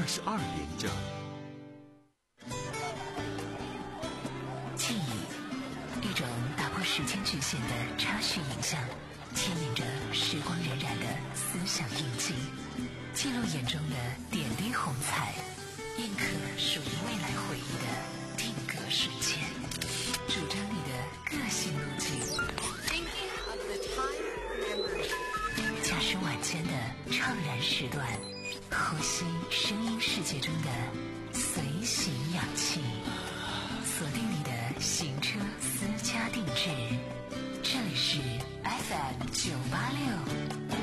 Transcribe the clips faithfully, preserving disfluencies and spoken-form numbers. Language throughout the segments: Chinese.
十二连着。 记忆，一种打破时间局限的插叙影像，牵引着时光荏苒的思想印记，记录眼中的点滴红彩，印刻属于未来回忆的定格瞬间，主张你的个性路径。驾驶晚间的怅然时段，呼吸声音世界中的随行氧气，锁定你的行车私家定制。这里是 F M 九八六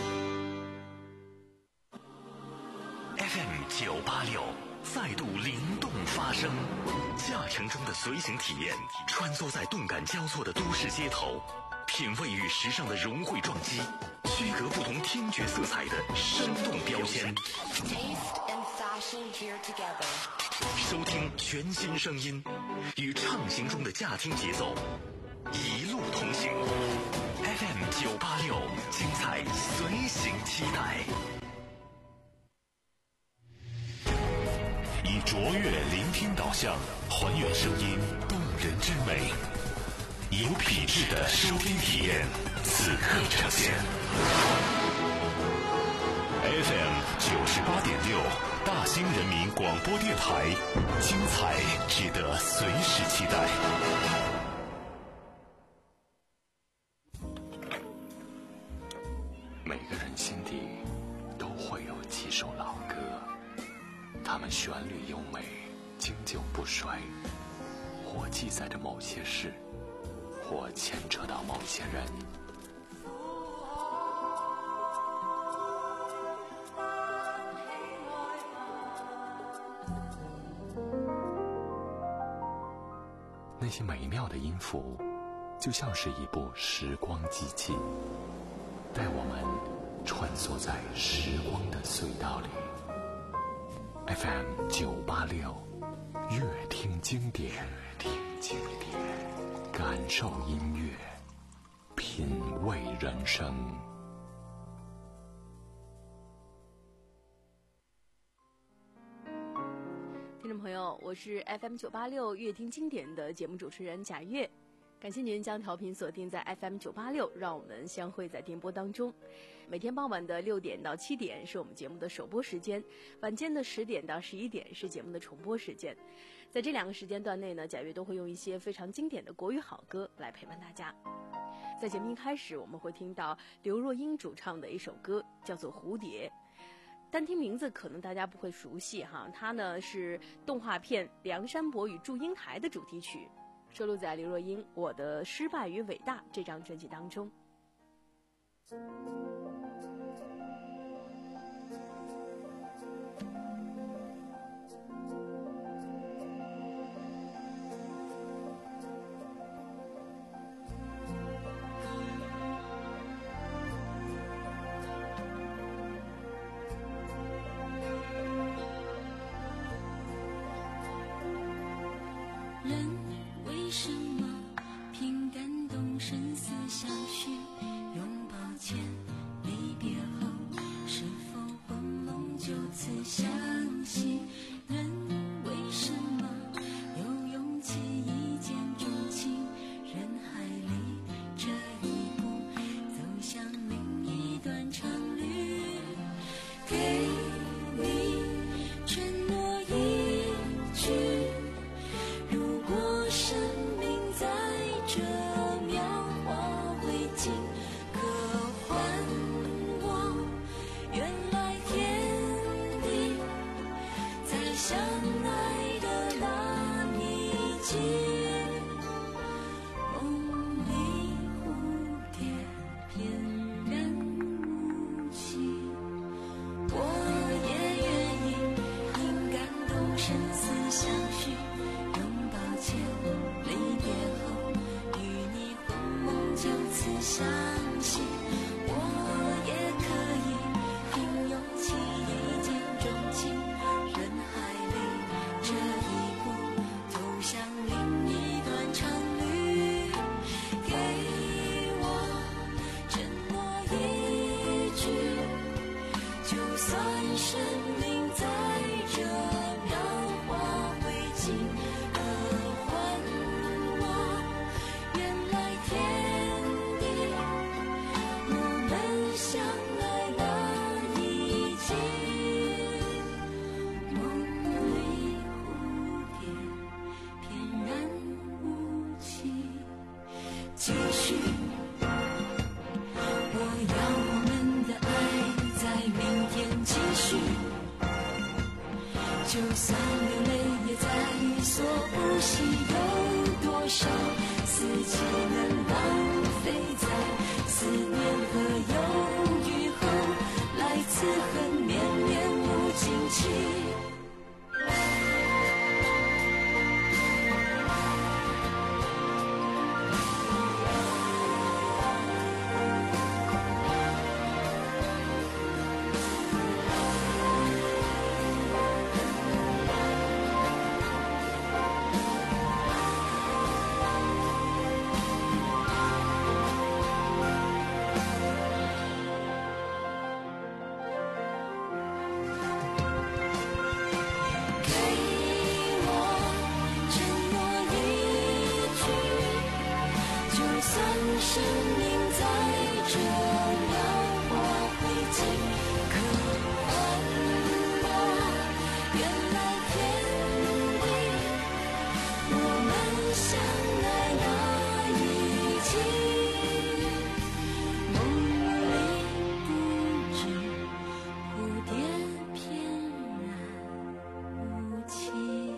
F M 九八六再度灵动发声，驾乘中的随行体验，穿梭在动感交错的都市街头，品味与时尚的融汇撞击，区隔不同听觉色彩的生动标签。收听全新声音，与畅行中的驾听节奏，一路同行。F M 九八六，精彩随行期待。 以卓越聆听导向，还原声音动人之美，有品质的收听体验，此刻呈现。F M 九十八点六，大兴人民广播电台，精彩值得随时期待。 每个人心底都会有几首老歌，它们旋律优美，经久不衰，或记载着某些事，或牵扯到某些人。那些美妙的音符，就像是一部时光机器，带我们穿梭在时光的隧道里。F M 九八六，乐听经典，乐听经典，感受音乐，品味人生。 听众朋友，我是 F M 九八六乐听经典的节目主持人贾月，感谢您将调频锁定在 F M 九八六，让我们相会在电波当中。每天傍晚的六点到七点是我们节目的首播时间，晚间的十点到十一点是节目的重播时间。在这两个时间段内呢，贾月都会用一些非常经典的国语好歌来陪伴大家。在节目一开始，我们会听到刘若英主唱的一首歌，叫做《蝴蝶》。单听名字可能大家不会熟悉哈，它呢是动画片《梁山伯与祝英台》的主题曲，收录在刘若英《我的失败与伟大》这张专辑当中。 就算生命再所不惜，有多少四季能浪费在思念和忧郁后，来自恨绵绵无尽期。生命在这秒化灰烬，可换我原来天地，我们相爱那一季，梦里不知蝴蝶翩然无期。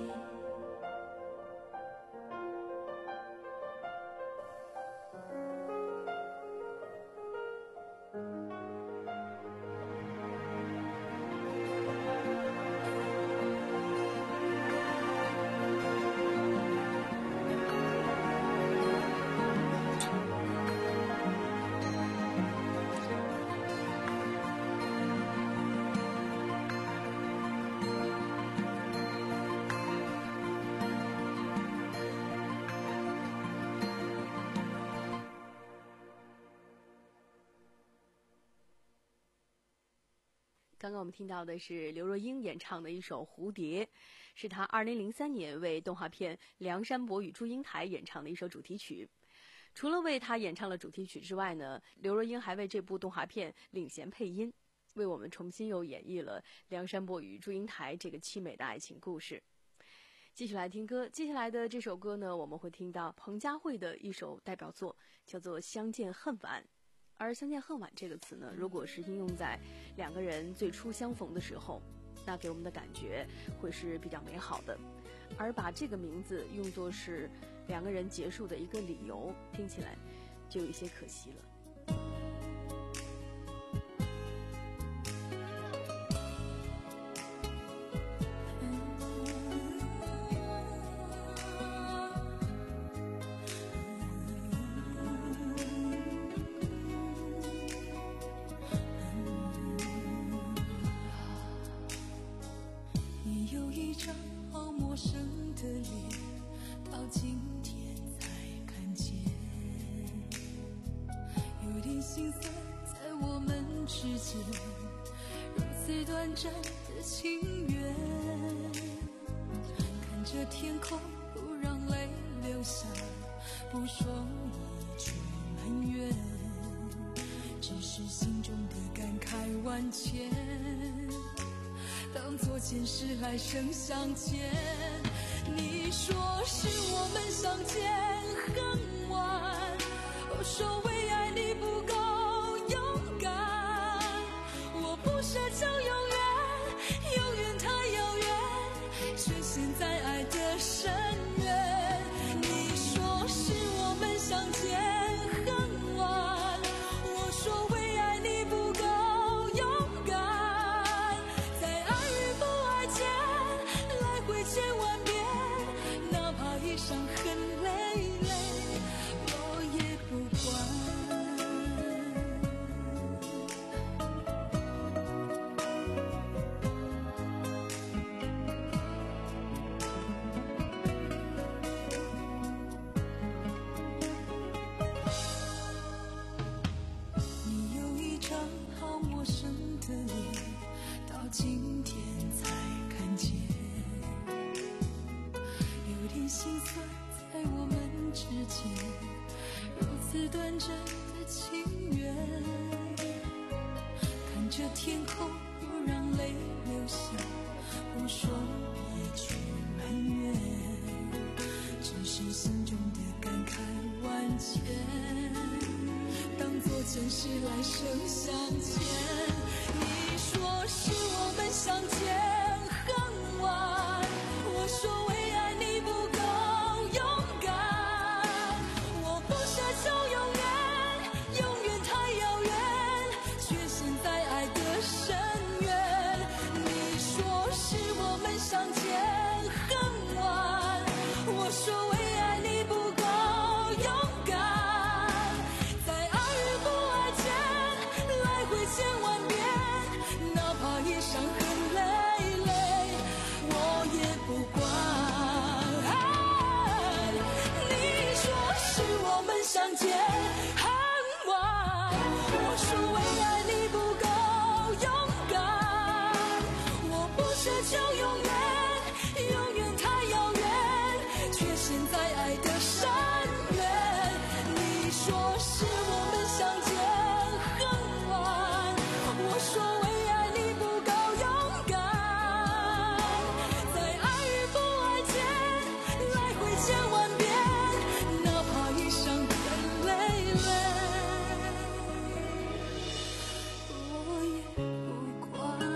刚刚我们听到的是刘若英演唱的一首《蝴蝶》，是她二零零三年为动画片《梁山伯与祝英台》演唱的一首主题曲。除了为她演唱了主题曲之外呢，刘若英还为这部动画片领衔配音，为我们重新又演绎了《梁山伯与祝英台》这个凄美的爱情故事。继续来听歌，接下来的这首歌呢，我们会听到彭佳慧的一首代表作，叫做《相见恨晚》。而相见恨晚这个词呢，如果是应用在两个人最初相逢的时候，那给我们的感觉会是比较美好的。而把这个名字用作是两个人结束的一个理由，听起来就有一些可惜了。 心酸在我们之间，如此短暂的情缘，看着天空不让泪流下，不说一句埋怨，只是心中的感慨万千，当作前世来生相见。你说是我们相见恨晚，我说为爱你不够勇敢，我不奢求永远，永远太遥远，却陷在爱的深渊。你说是我们相见恨晚，我说为爱你不够勇敢，在爱与不爱间来回千万遍，哪怕一伤痕累累，我也不管。你有一张好陌生的脸，到今天才看见，有点心酸在我们之间，如此短暂的情缘，看着天空不让泪流下，不说一句埋怨，只是心中的感慨万千，当作前世来生相见。你说是我们相见恨晚，我说为爱你不相见恨晚。我说为爱你不够勇敢，在爱与不爱间来回千万遍，哪怕一伤痕累累，我也不管。你说是我们相见恨晚，我说为爱你不够勇敢，我不奢求永远，永远太遥远，却陷在爱的深渊。你说是我们相见恨晚，我说为爱你不够勇敢，在爱与不爱间来回千万遍，哪怕一伤痕累累，我也不管。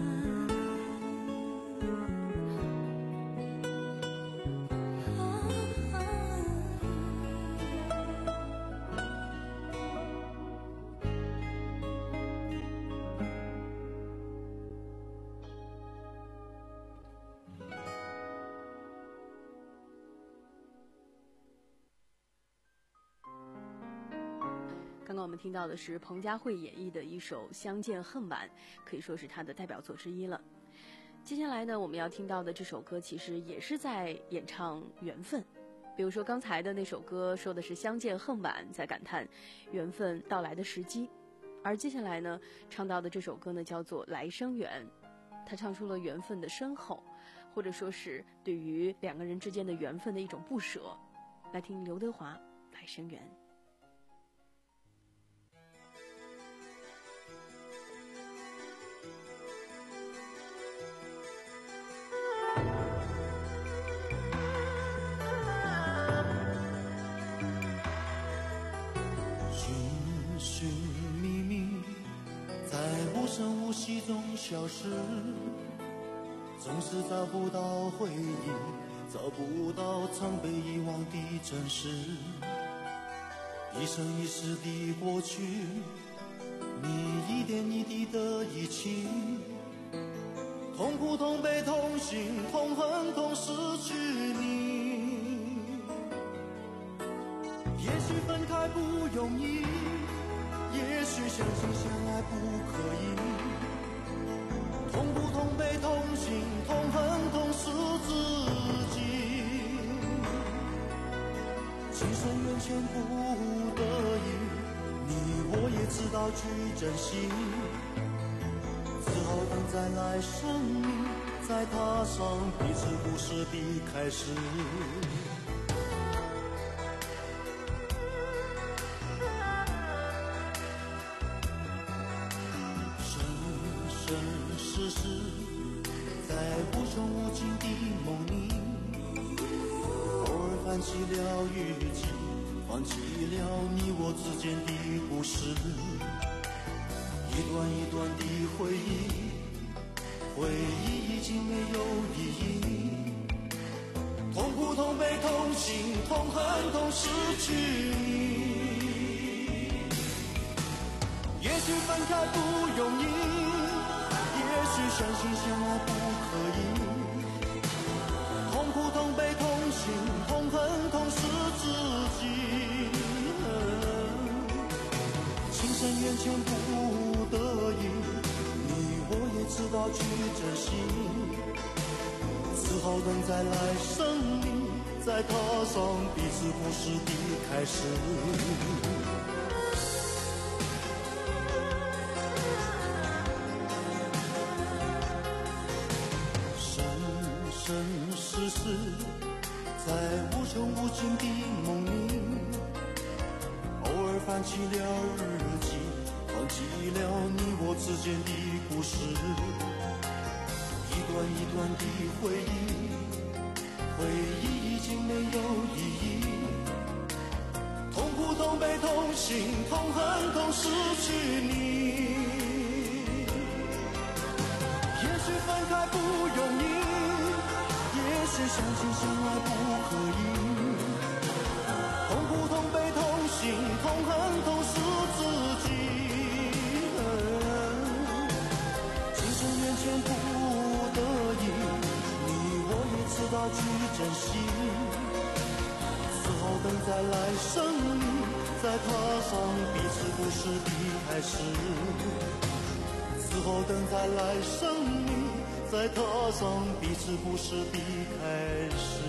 刚刚我们听到的是彭佳慧演绎的一首《相见恨晚》，可以说是她的代表作之一了。接下来呢，我们要听到的这首歌其实也是在演唱缘分。比如说刚才的那首歌说的是相见恨晚，在感叹缘分到来的时机，而接下来呢，唱到的这首歌呢叫做《来生缘》，他唱出了缘分的深厚，或者说是对于两个人之间的缘分的一种不舍。来听刘德华《来生缘》。 无息中消失，总是找不到回忆，找不到曾被遗忘的真实。一生一世的过去，你一点一滴的遗弃，痛苦痛悲痛心痛恨痛失去你。也许分开不容易，也许相亲相爱不可以，痛苦痛悲痛心痛恨痛失自己，情深缘浅不得已，你我也知道去珍惜，只好等再来生命，再踏上彼此故事的开始。翻起了日记，放弃了你我之间的故事，一段一段的回忆，回忆已经没有意义，痛苦痛悲痛心痛恨痛失去你。也许分开不容易，也许相亲相爱不可以，痛苦痛悲痛心痛恨痛失自己，情深缘浅不得已，你我也知道去珍惜，只好等再来生命，再踏上彼此故事的开始。世事在无穷无尽的梦里，偶尔翻起了日记，放弃了你我之间的故事，一段一段的回忆，回忆已经没有意义，痛苦痛悲痛心痛恨痛失去你。也许分开不容易，也许相亲相爱不可以，痛苦痛悲痛心痛恨痛失自己，情深缘浅不得已，你法去珍惜。只好等再来生命，再踏上彼此不识的开始。只好等再来生命，再踏上彼此不识的开始。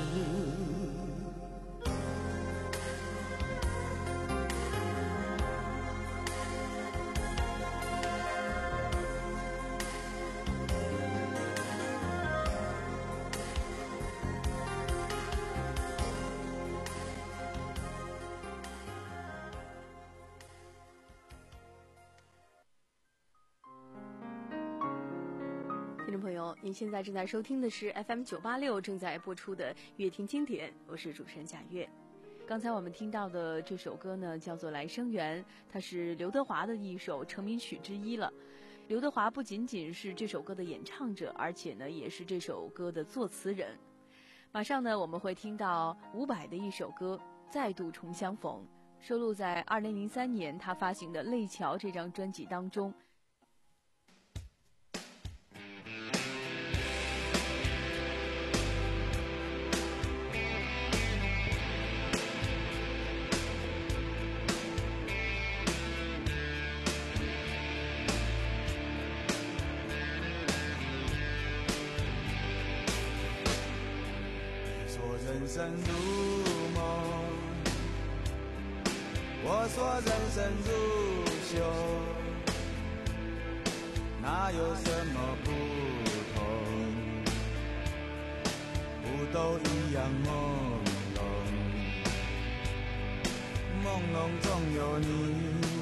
听众朋友，您现在正在收听的是 F M 九八六 正在播出的乐听经典，我是主持人贾月。刚才我们听到的这首歌呢，叫做《来生缘》，它是刘德华的一首成名曲之一了。刘德华不仅仅是这首歌的演唱者，而且呢，也是这首歌的作词人。马上呢，我们会听到伍佰的一首歌《再度重相逢》，收录在二零零三年他发行的《泪桥》这张专辑当中。 人生如梦，我说人生如秀，哪有什么不同？不都一样朦胧，朦胧中有你，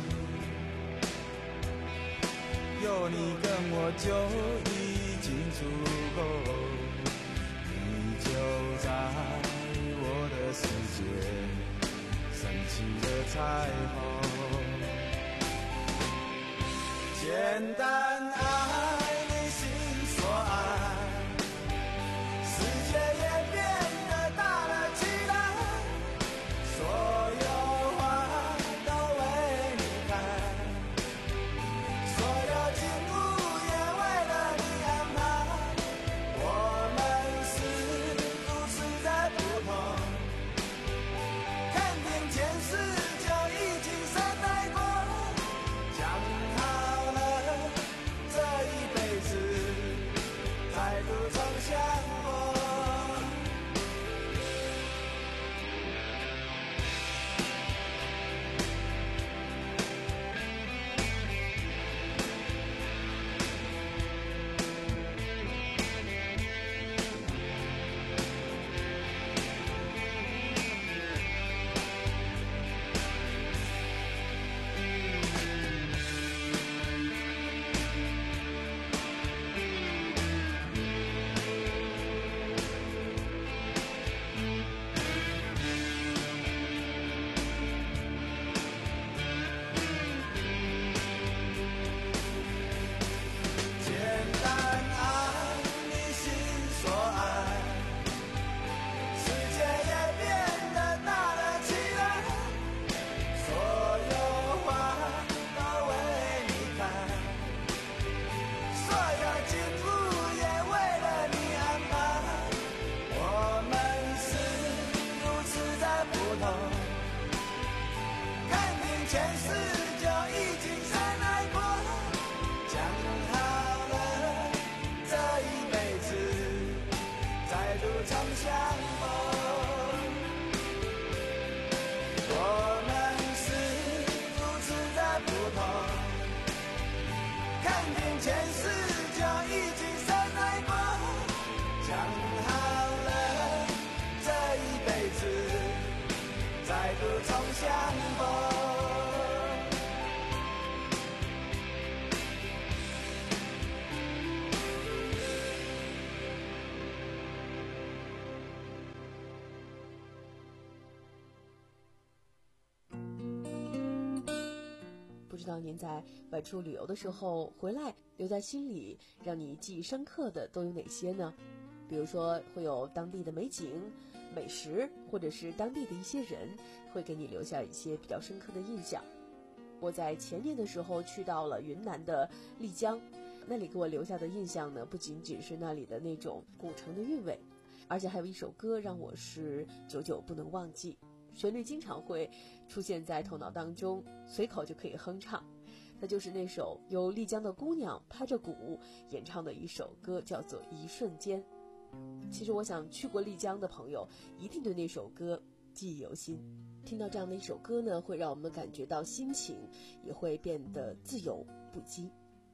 有你跟我就已经足够。就在我的世界升起了彩虹，简单爱你心所爱，世界也变得大了起来，所有花都为你开，所有景物也为了你安排，我们前世就已经深爱过，讲好了这一辈子再度重相逢。前世就已经深爱过，讲好了这一辈子再度重相逢。我们是如此的不同，看定前世就已经深爱过，讲好了这一辈子再度重相逢。 不知道您在外出旅游的时候回来留在心里让你记忆深刻的都有哪些呢？比如说会有当地的美景、美食，或者是当地的一些人，会给你留下一些比较深刻的印象。我在前年的时候去到了云南的丽江，那里给我留下的印象呢，不仅仅是那里的那种古城的韵味， 而且还有一首歌让我是久久不能忘记，旋律经常会出现在头脑当中，随口就可以哼唱。那就是那首由丽江的姑娘拍着鼓演唱的一首歌，叫做《一瞬间》。其实我想去过丽江的朋友一定对那首歌记忆犹新。听到这样的一首歌呢，会让我们感觉到心情也会变得自由不羁。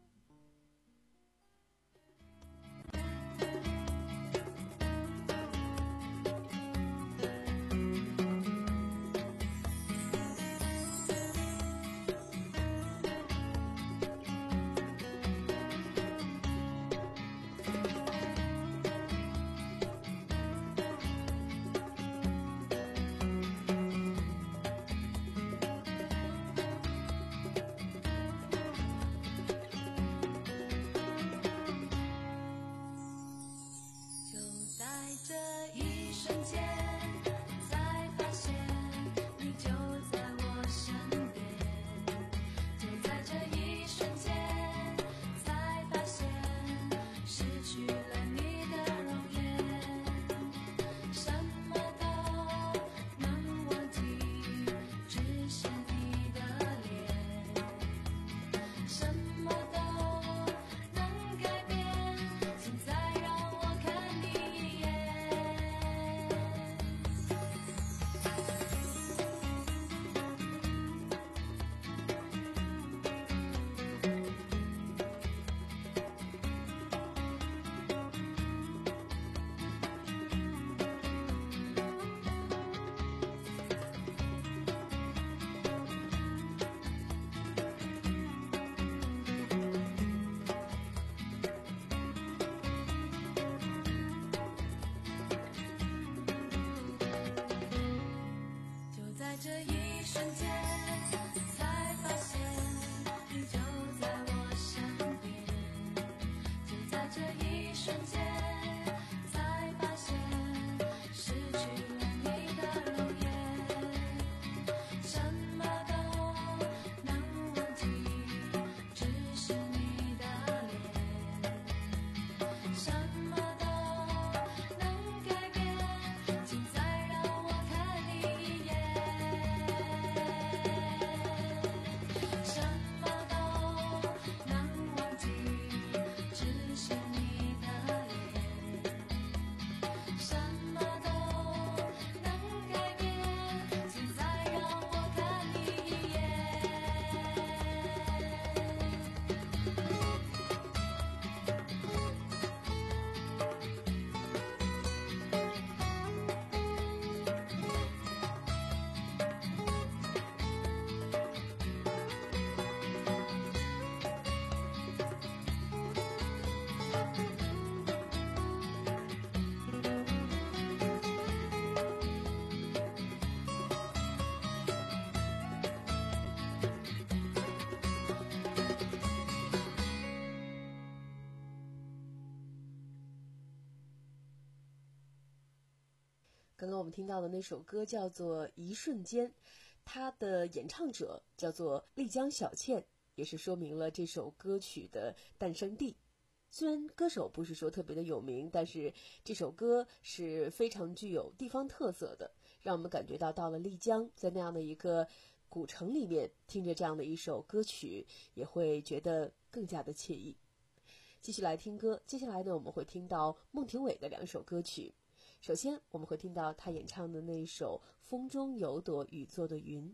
刚刚我们听到的那首歌叫做《一瞬间》，它的演唱者叫做丽江小倩，也是说明了这首歌曲的诞生地。虽然歌手不是说特别的有名，但是这首歌是非常具有地方特色的，让我们感觉到到了丽江，在那样的一个古城里面听着这样的一首歌曲，也会觉得更加的惬意。继续来听歌，接下来呢我们会听到孟庭苇的两首歌曲。首先我们会听到他演唱的那一首《风中有朵雨做的云》。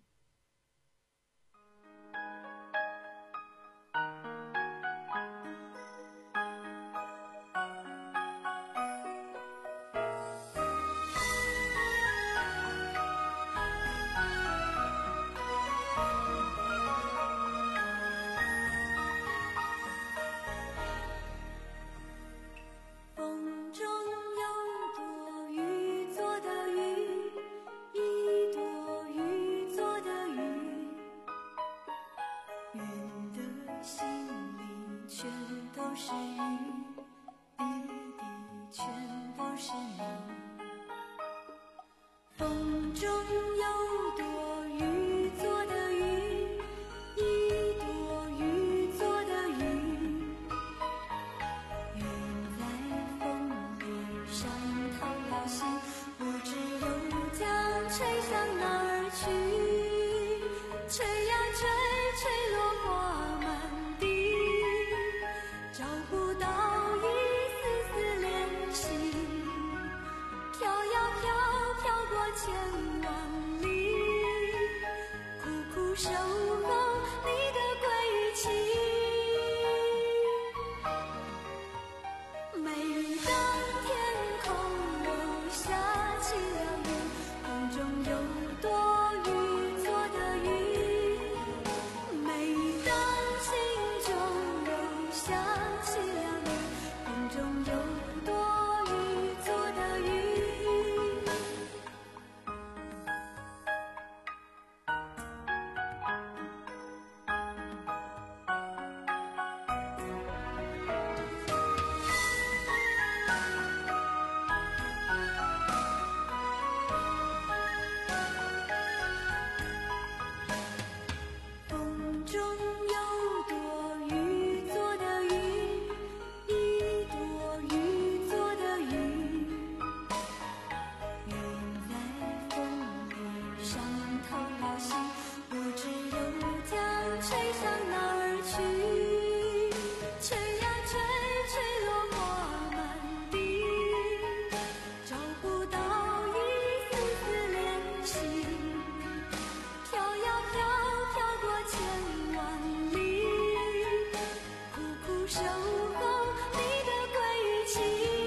风里伤透了哪儿去？吹呀吹，吹落花满地，找不到一丝丝联系。飘呀飘，飘过千万里，苦苦守候你的归期。每当天空留下凄凉雨，空中有多雨做的雨。每当心中留下凄凉雨，空中有多雨做的雨。风中有朵雨做的云，一朵雨做的云。云在风里上透了心，我只有将吹向哪儿去？吹呀吹，吹落花满地，找不到一丝丝联系。飘呀飘，飘过千万里，苦苦守候你的归期。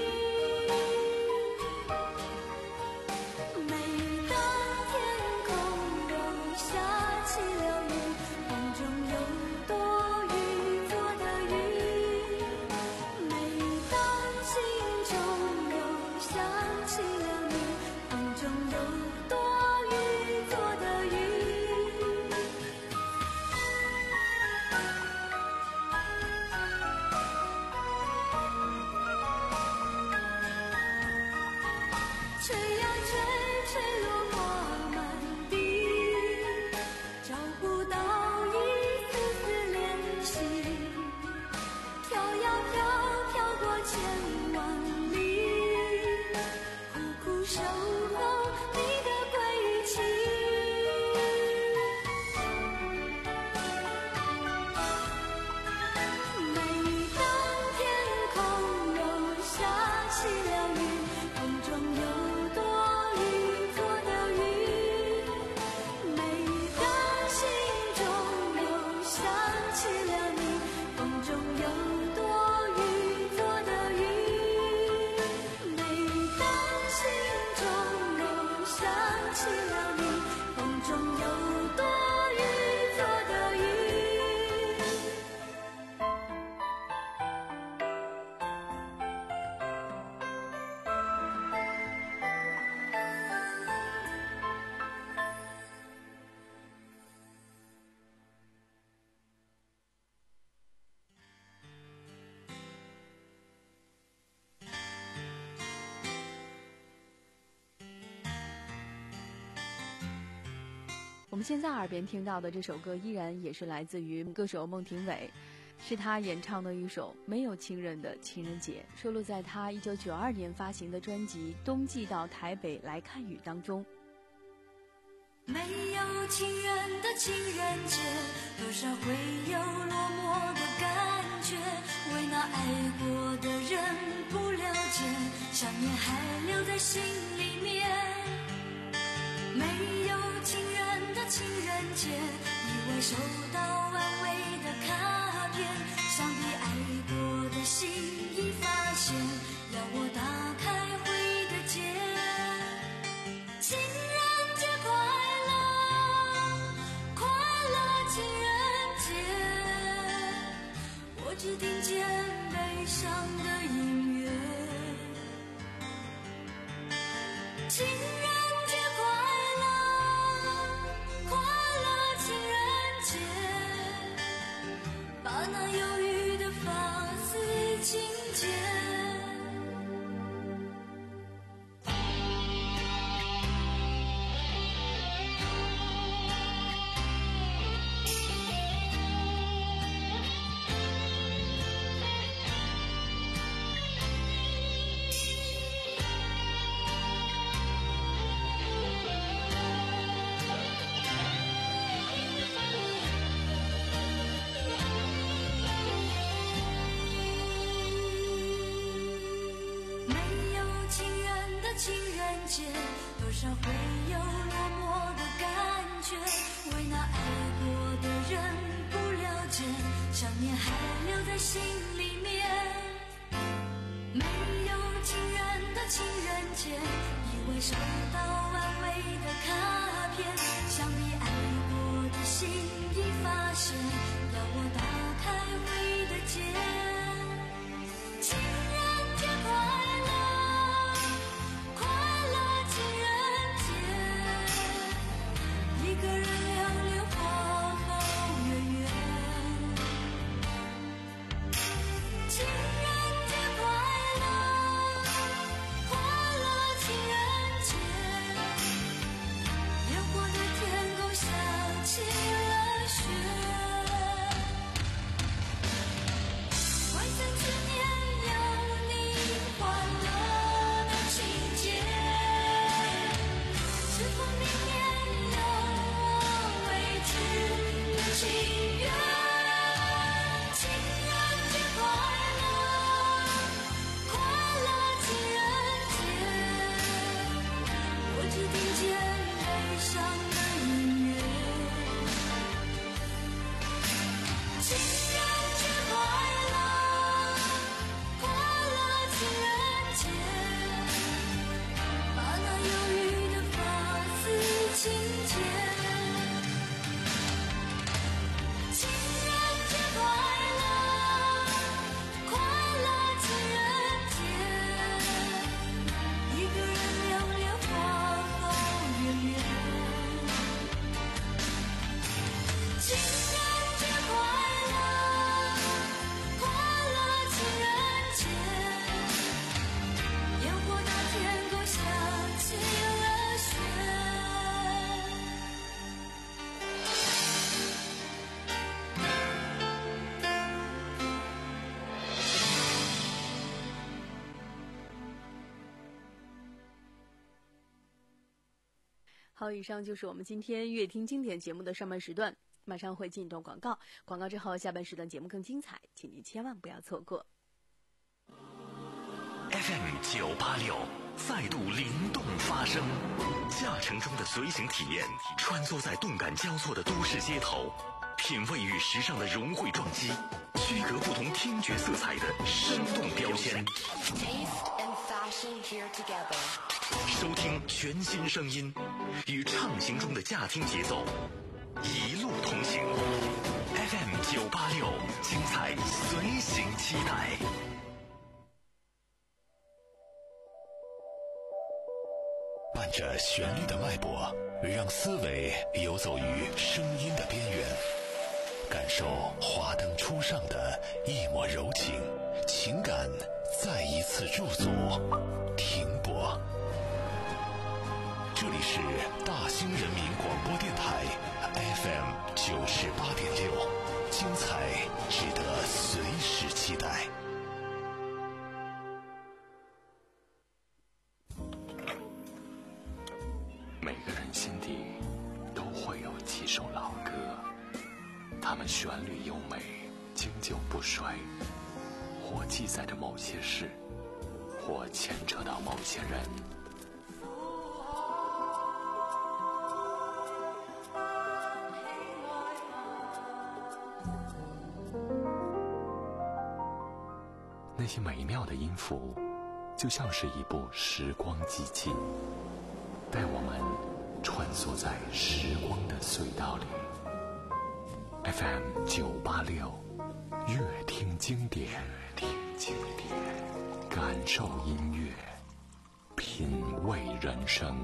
每当天空留下凄凉雨，空中有多雨做的雨。每当心中留下凄凉雨，空中有多雨做的雨。吹呀吹，吹落花满地，找不到一丝丝联系。飘呀飘，飘过千万里，苦苦守候你的归期。每当天空留下凄凉雨，空中有多雨做的雨。每当心中留下凄凉雨，空中有多雨做的雨。每当心中留下凄凉雨，空中有多雨做的雨。 我们现在耳边听到的这首歌依然也是来自于歌手孟庭苇，是他演唱的一首没有情人的情人节，收录在他一九九二年发行的专辑《冬季到台北来看雨》当中。 没有情人的情人节，多少会有落寞的感觉，为那爱过的人不了解，想念还留在心里面。没有情人的情人节，意外收到安慰的卡片，想必爱过的心已发现，要我打开回忆的结。情人节快乐，快乐情人节，我只听见悲伤的音乐。情人节快乐，快乐情人节，把那忧郁的发丝轻剪。 间，多少会有落寞的感觉，为那爱过的人不了解，想念还留在心里面。没有情人的情人节，以为收到安慰的卡片，想必爱过的心已发现，要我打开回忆的结。情人节快乐，快乐情人节，一个人流连花好月圆。情人节快乐，快乐情人节，烟火的天空下起了雪。万象之年有你欢乐的情节，是否明年有我未知的情缘。情人节快乐，快乐情人节，我只听见悲伤的音乐。情人节快乐，快乐情人节，把那忧郁的发丝轻剪。情人节快乐，快乐情人节，一个人流连花好月圆。情人节快乐，快乐情人节，烟火大天空下起了雪。 好，以上就是我们今天乐听经典节目的上半时段，马上会进一段广告，广告之后下半时段节目更精彩，请您千万不要错过。 F M 九八六再度灵动发声，驾乘中的随行体验，穿梭在动感交错的都市街头，品味与时尚的融汇撞击，区隔不同听觉色彩的生动标签。收听全新声音，与畅行中的驾听节奏，一路同行。F M 九八六，精彩随行期待。 伴着旋律的脉搏，让思维游走于声音的边缘，感受华灯初上的一抹柔情，情感再一次驻足停泊。这里是大兴人民广播电台 F M 九十八点六，精彩值得随时期待。 每个人心底都会有几首老歌，它们旋律优美，经久不衰，或记载着某些事，或牵扯到某些人。那些美妙的音符，就像是一部时光机器，带我们穿梭在时光的隧道里。F M 九八六，乐听经典，听经典，感受音乐，品味人生。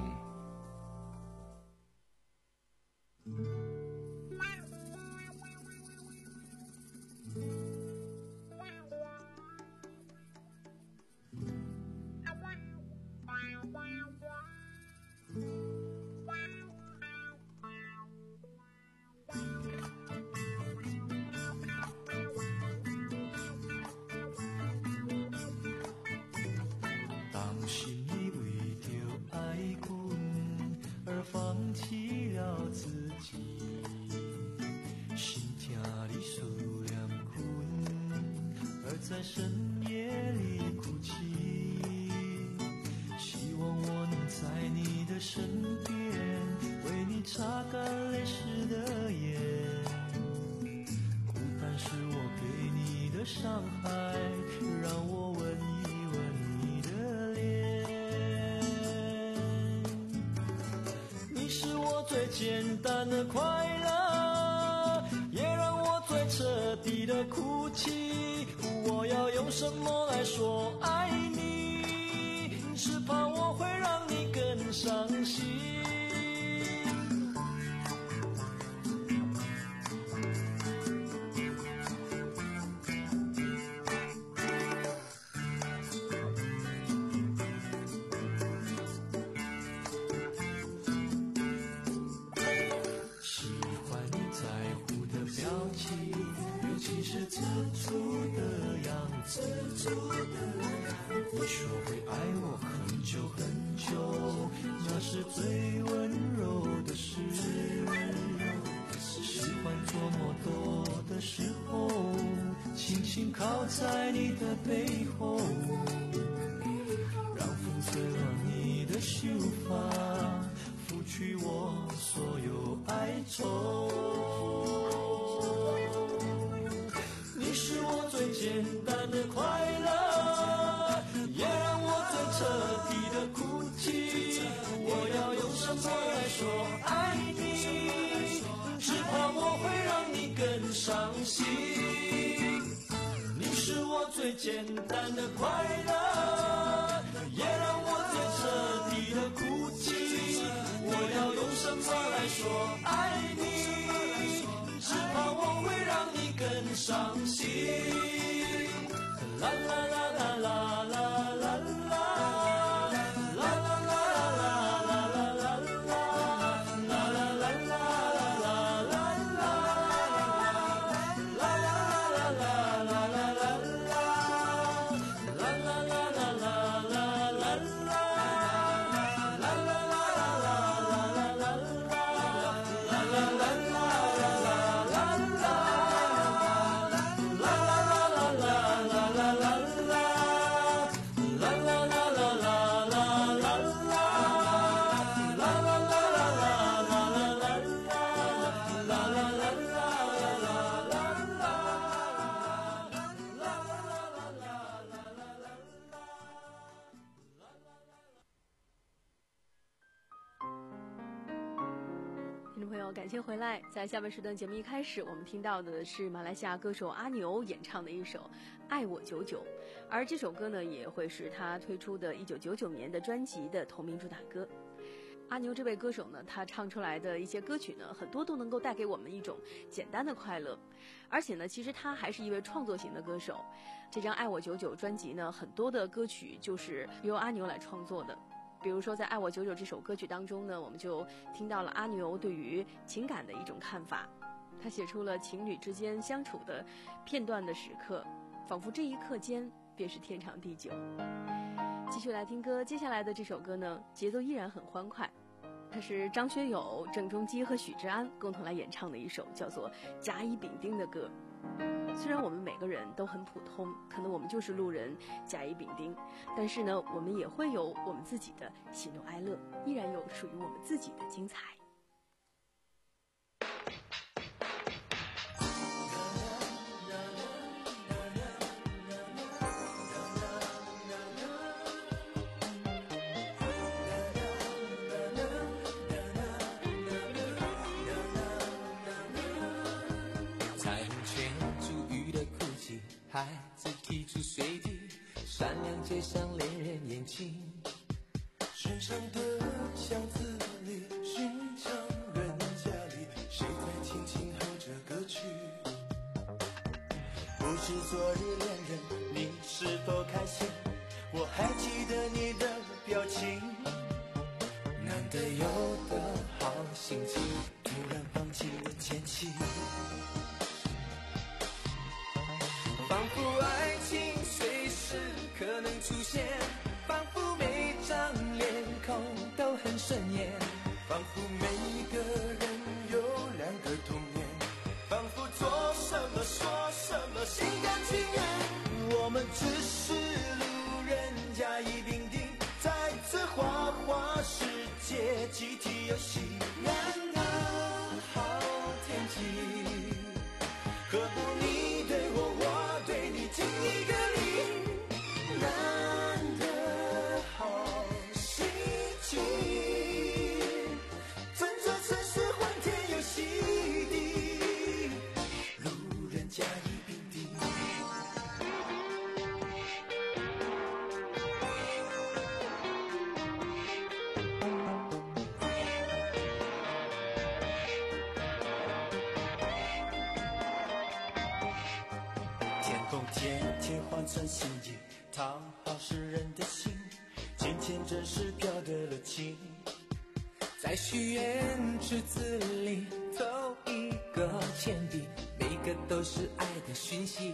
在深夜里哭泣，希望我能在身边，为你擦干泪湿的眼。孤单是我给你的伤害，让我吻一吻你的脸。你是我最简单的快乐，也让我最彻底的哭泣。我要用什么来说爱你？只怕我会让你更伤心。喜欢你在乎的表情，尤其是自足的样子。你说会爱我很久很久，那是最温柔的事。喜欢做梦多的时候，轻轻靠在你的背后，让风吹乱你的秀发，拂去我所有哀愁。你是我最简单的快乐，也让我最彻底的哭泣。我要用什么来说爱你？只怕我会让你更伤心。你是我最简单的快乐，也让我最彻底的哭泣。我要用什么来说爱你？只怕我会让你更伤心。啦啦啦啦啦啦啦啦。 听众朋友，感谢回来。在下半时段节目一开始，我们听到的是马来西亚歌手阿牛演唱的一首《爱我久久》，而这首歌呢，也会是他推出的一九九九年的专辑的同名主打歌。阿牛这位歌手呢，他唱出来的一些歌曲呢，很多都能够带给我们一种简单的快乐，而且呢，其实他还是一位创作型的歌手。这张《爱我久久》专辑呢，很多的歌曲就是由阿牛来创作的。比如说在《爱我久久》这首歌曲当中呢，我们就听到了阿牛对于情感的一种看法。他写出了情侣之间相处的片段的时刻，仿佛这一刻间便是天长地久。继续来听歌，接下来的这首歌呢，节奏依然很欢快，它是张学友、郑中基和许志安共同来演唱的一首叫做《甲乙丙丁》的歌。虽然我们每个人都很普通，可能我们就是路人甲乙丙丁，但是呢，我们也会有我们自己的喜怒哀乐，依然有属于我们自己的精彩。 孩子提出随即，善良街上恋人眼睛，身上的箱子里，寻常人家里，谁在轻轻哼着歌曲？不知昨日恋人，你是否开心？我还记得你的表情，难得有的好心情，突然放弃了前妻。仿佛爱情随时可能出现，仿佛每张脸孔都很顺眼，仿佛每个人有两个童年，仿佛做什么说什么心甘情愿。我们只是路人甲乙丙丁，在这花花世界集体游戏。难得好天气，何不你对我，我对你，敬一个礼。难得好心情，整座城市欢天又喜地，路人甲乙丙丁。天空天天换成新意，讨好世人的心，渐渐真实表得了情。在许愿池子里投一个铅笔，每个都是爱的讯息。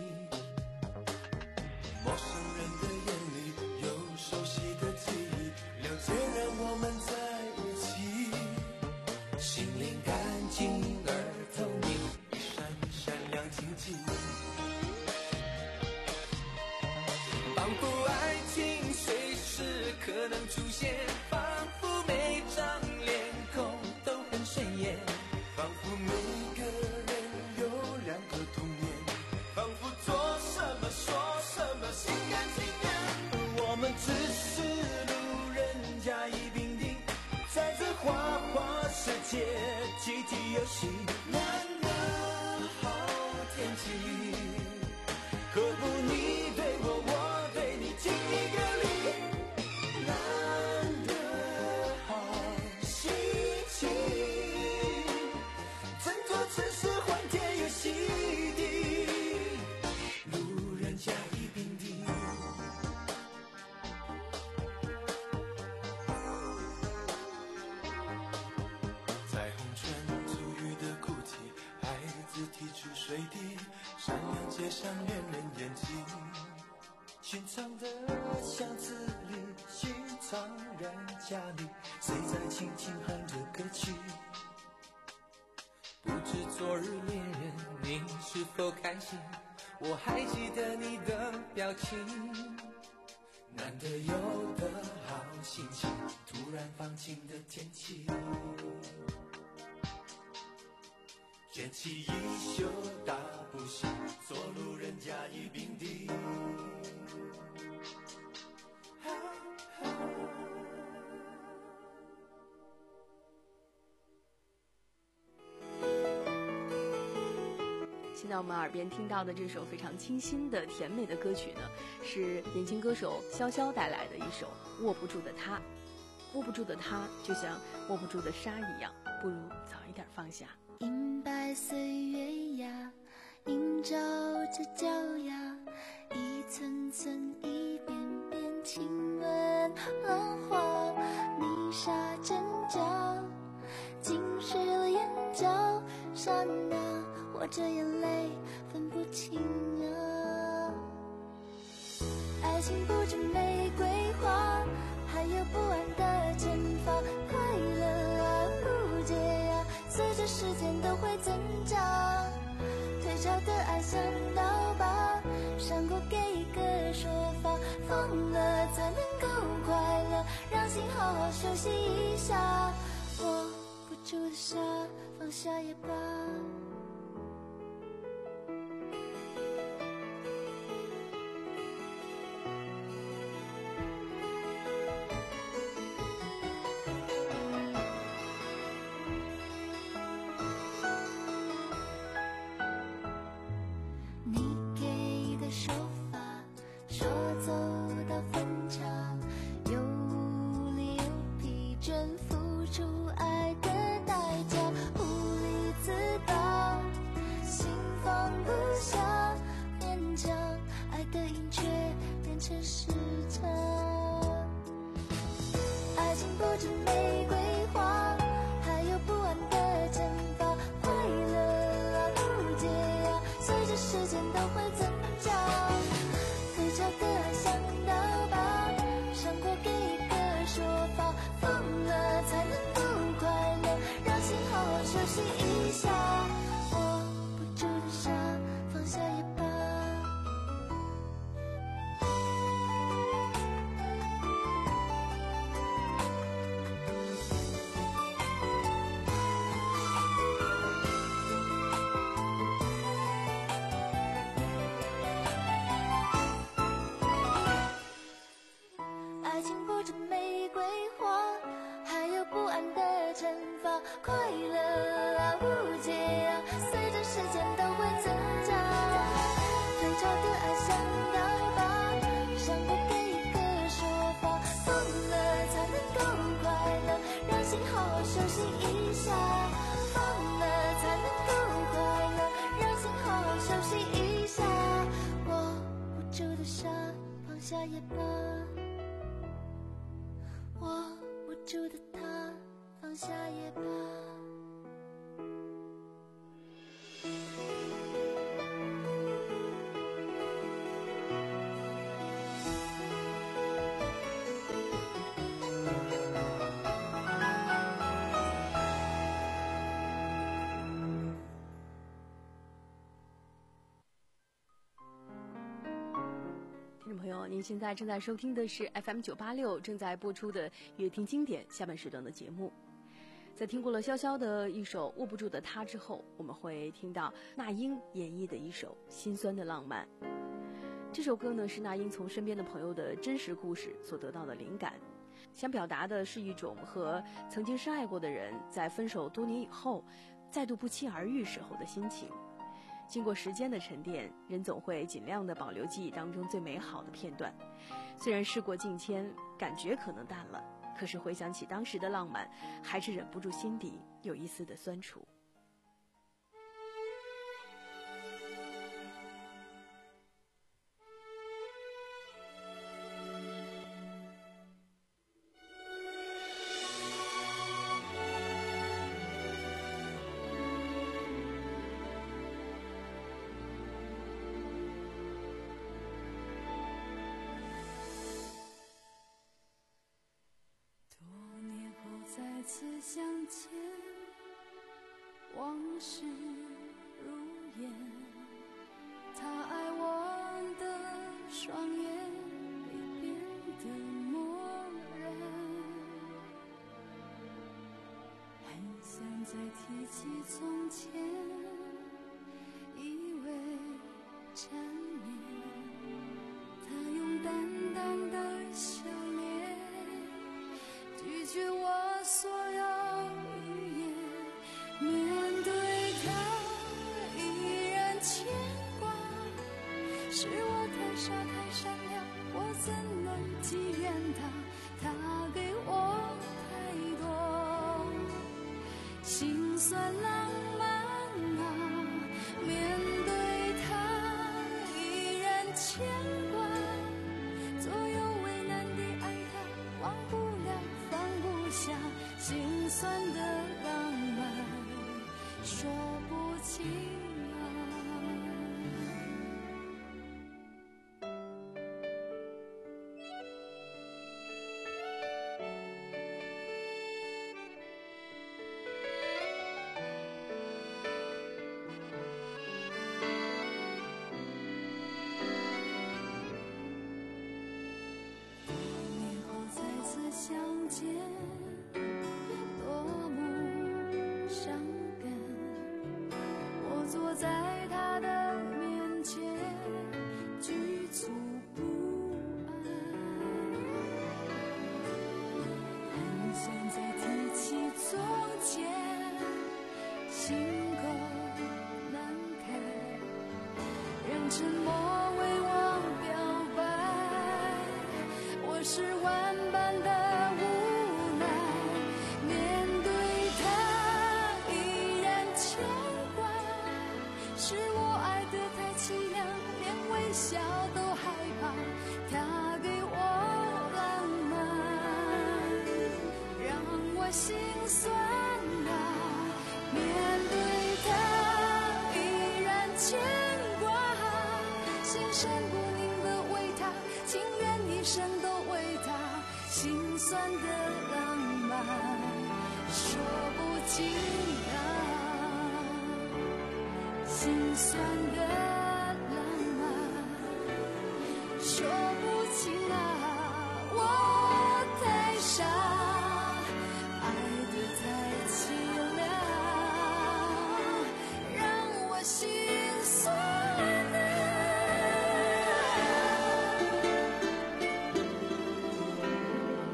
陌生人的眼里有熟悉的记忆，了解让我们在一起。心灵干净而透明，一闪一闪亮晶晶。仿佛爱情随时可能出现，仿佛每张脸孔都很顺眼，仿佛每个人有两个童年，仿佛做什么说什么心甘情愿。我们只是路人甲乙丙丁，在这花花世界集体游戏。难得好天气，何不你对我，我对你，敬一个礼。难得好心情，整座城市欢天又喜地，路人甲乙丙丁。在红唇足语的哭泣，孩子提出水滴，善良街上恋人眼睛。寻常的巷子里，寻常人家里，谁在轻轻哼着歌曲？不知昨日恋人你是否开心？我还记得你的表情。难得有的好心情，突然放晴的天气，捡起衣袖大步行，做路人甲乙丙丁。 现在我们耳边听到的这首非常清新的甜美的歌曲呢，是年轻歌手潇潇带来的一首《握不住的他》。握不住的他，就像握不住的沙一样，不如早一点放下。 银白岁月呀，映照着脚丫，一寸寸一遍遍亲吻浪花，泥沙阵脚，浸湿了眼角，刹那我这眼泪分不清啊。爱情不止玫瑰花，还有不安的惩罚，快乐啊不解啊，随着时间都会增长。退潮的爱像刀疤，伤口给一个说法，放了才能够快乐，让心好好休息一下。握不住的沙，放下也罢。付出爱的代价，无力自拔。 铺着玫瑰花，还有不安的惩罚。快乐啊，无解啊，随着时间都会增加。退潮的爱像刀疤，伤不给一个说法。疯了才能够快乐，让心好好休息一下。疯了才能够快乐，让心好好休息一下。握不住的沙，放下也罢。握不住的他，放下也罢。 听众朋友，您现在正在收听的是 F M 九八六正在播出的乐听经典下半时段的节目。在听过了潇潇的一首《握不住的他》之后，我们会听到那英演绎的一首《心酸的浪漫》。这首歌呢，是那英从身边的朋友的真实故事所得到的灵感，想表达的是一种和曾经深爱过的人在分手多年以后再度不期而遇时候的心情。经过时间的沉淀，人总会尽量的保留记忆当中最美好的片段。虽然事过境迁，感觉可能淡了，可是回想起当时的浪漫，还是忍不住心底有一丝的酸楚。 再次相见，往事如烟，他爱我的双眼已变得漠然，很想再提起从前，以为缠绵，他用淡淡的笑脸拒绝我所有语言，面对他依然牵挂，是我太傻太善良，我怎能体谅他？他给我太多心酸浪漫啊，面对他依然牵挂，左右为难的爱他，忘不了放不下，心酸的浪漫说不清啊。多年后再次相见，多么伤感，我坐在他的面前局促不安，很想再提起从前，心口难开，让沉默为我表白，我是万般的无奈，面对他依然牵挂，是我爱得太凄凉，连微笑都害怕，他给我浪漫，让我心酸啊，面对他依然牵挂，心生不宁的为他，情愿一生都为他，心酸的浪漫说不清啊，心酸的浪漫说不清啊，我太傻，爱得太凄凉，让我心酸啊。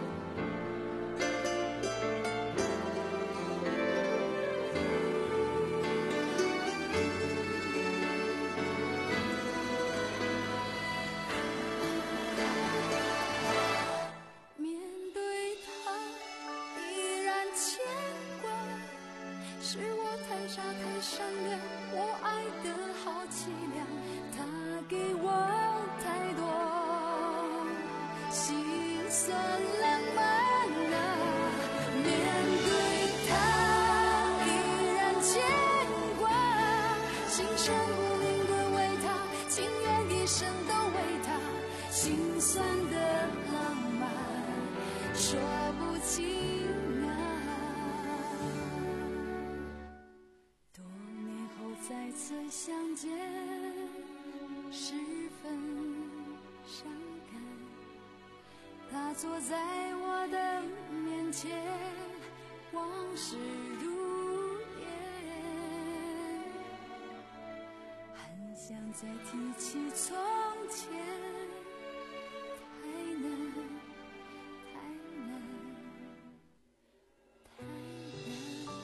情啊。多年后再次相见，十分伤感。他坐在我的面前，往事如烟，很想再提起从前，太难太难太难。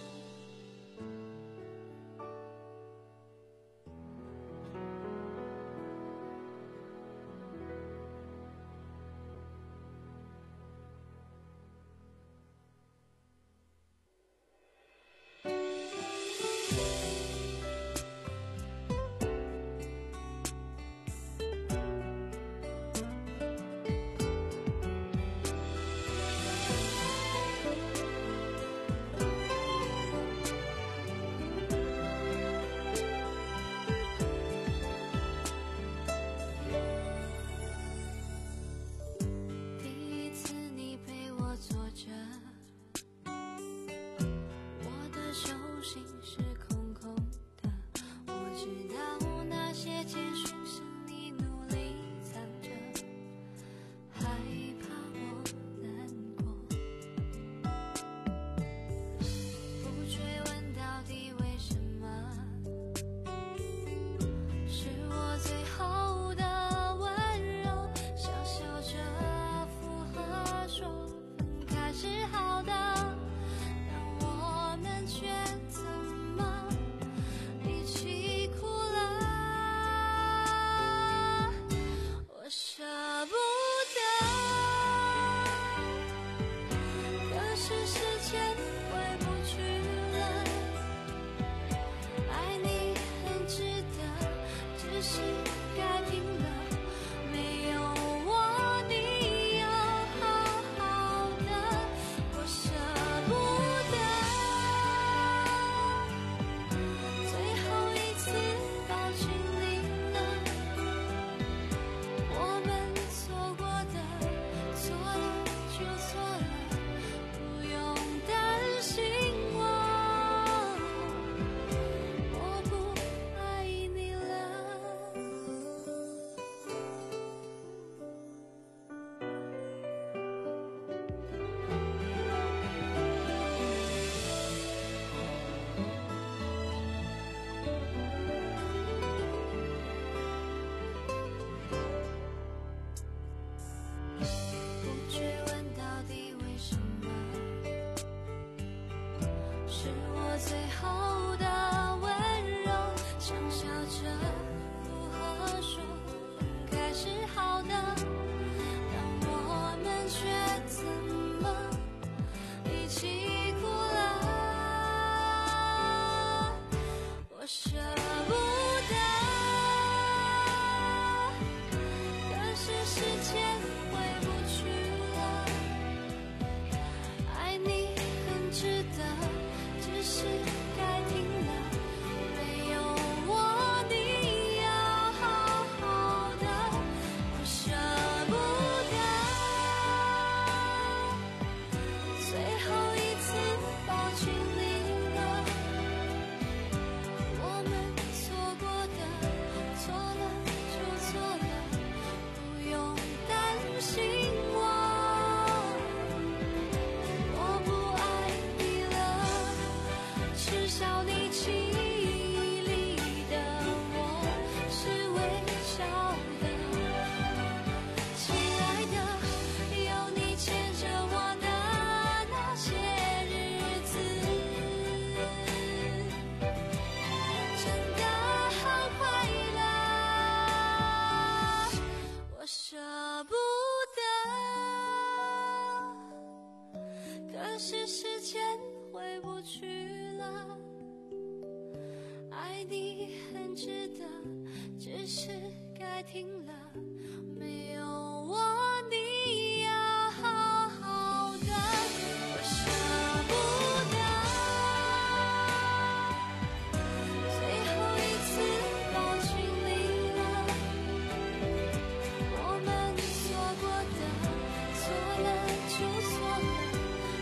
是时间回不去了，爱你很值得，只是该停了，没有我你要好好的，我舍不得最后一次抱紧你了，我们错过的错了就错了，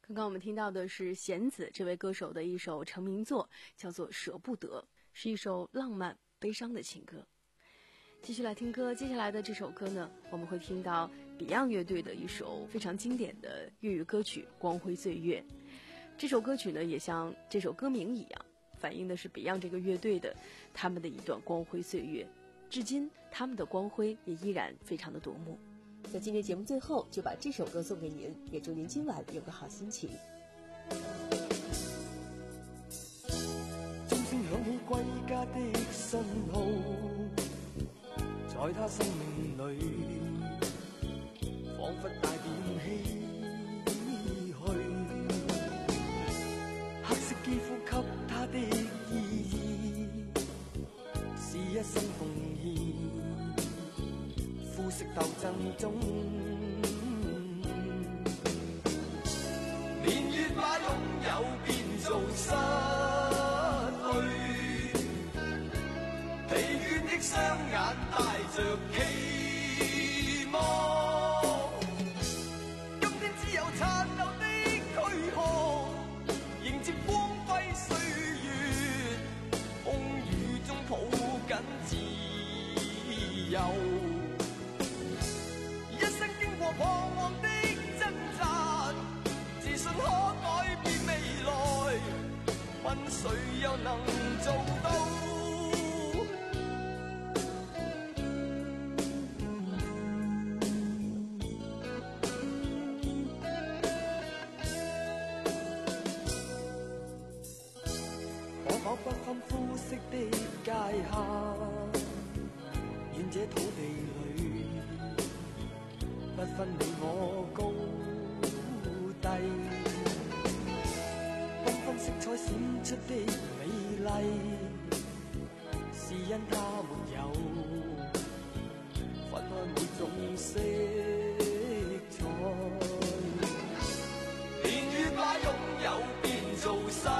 刚刚我们听到的是弦子这位歌手的一首成名作，叫做《舍不得》，是一首浪漫悲伤的情歌。继续来听歌，接下来的这首歌呢，我们会听到 Beyond 乐队的一首非常经典的粤语歌曲《光辉岁月》。这首歌曲呢，也像这首歌名一样，反映的是 Beyond 这个乐队的他们的一段光辉岁月，至今他们的光辉也依然非常的夺目。 在今天节目最后，就把这首歌送给您，也祝您今晚有个好心情。 钟声响起归家的信号，在他生命里仿佛带点唏嘘，黑色肌肤给他的意义是一生奉献，肤色斗争中，年月把拥有变做失去，疲倦的雙眼帶着期望，今天只有殘留的軀殼，迎接光輝歲月，風雨中抱緊自由，一生經過彷徨的掙扎，自信可改變未來，問誰又能做到？不分膚色的界限，願這土地裏不分你我高低，繽紛色彩閃出的美麗，是因它沒有分開每種色彩，年月把擁有變做失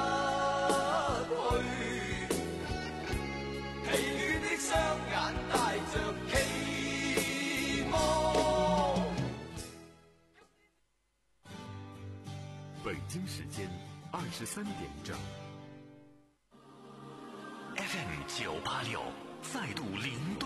雙眼帶着期望。 北京時間二十三點整。F M 九八六再度靈動。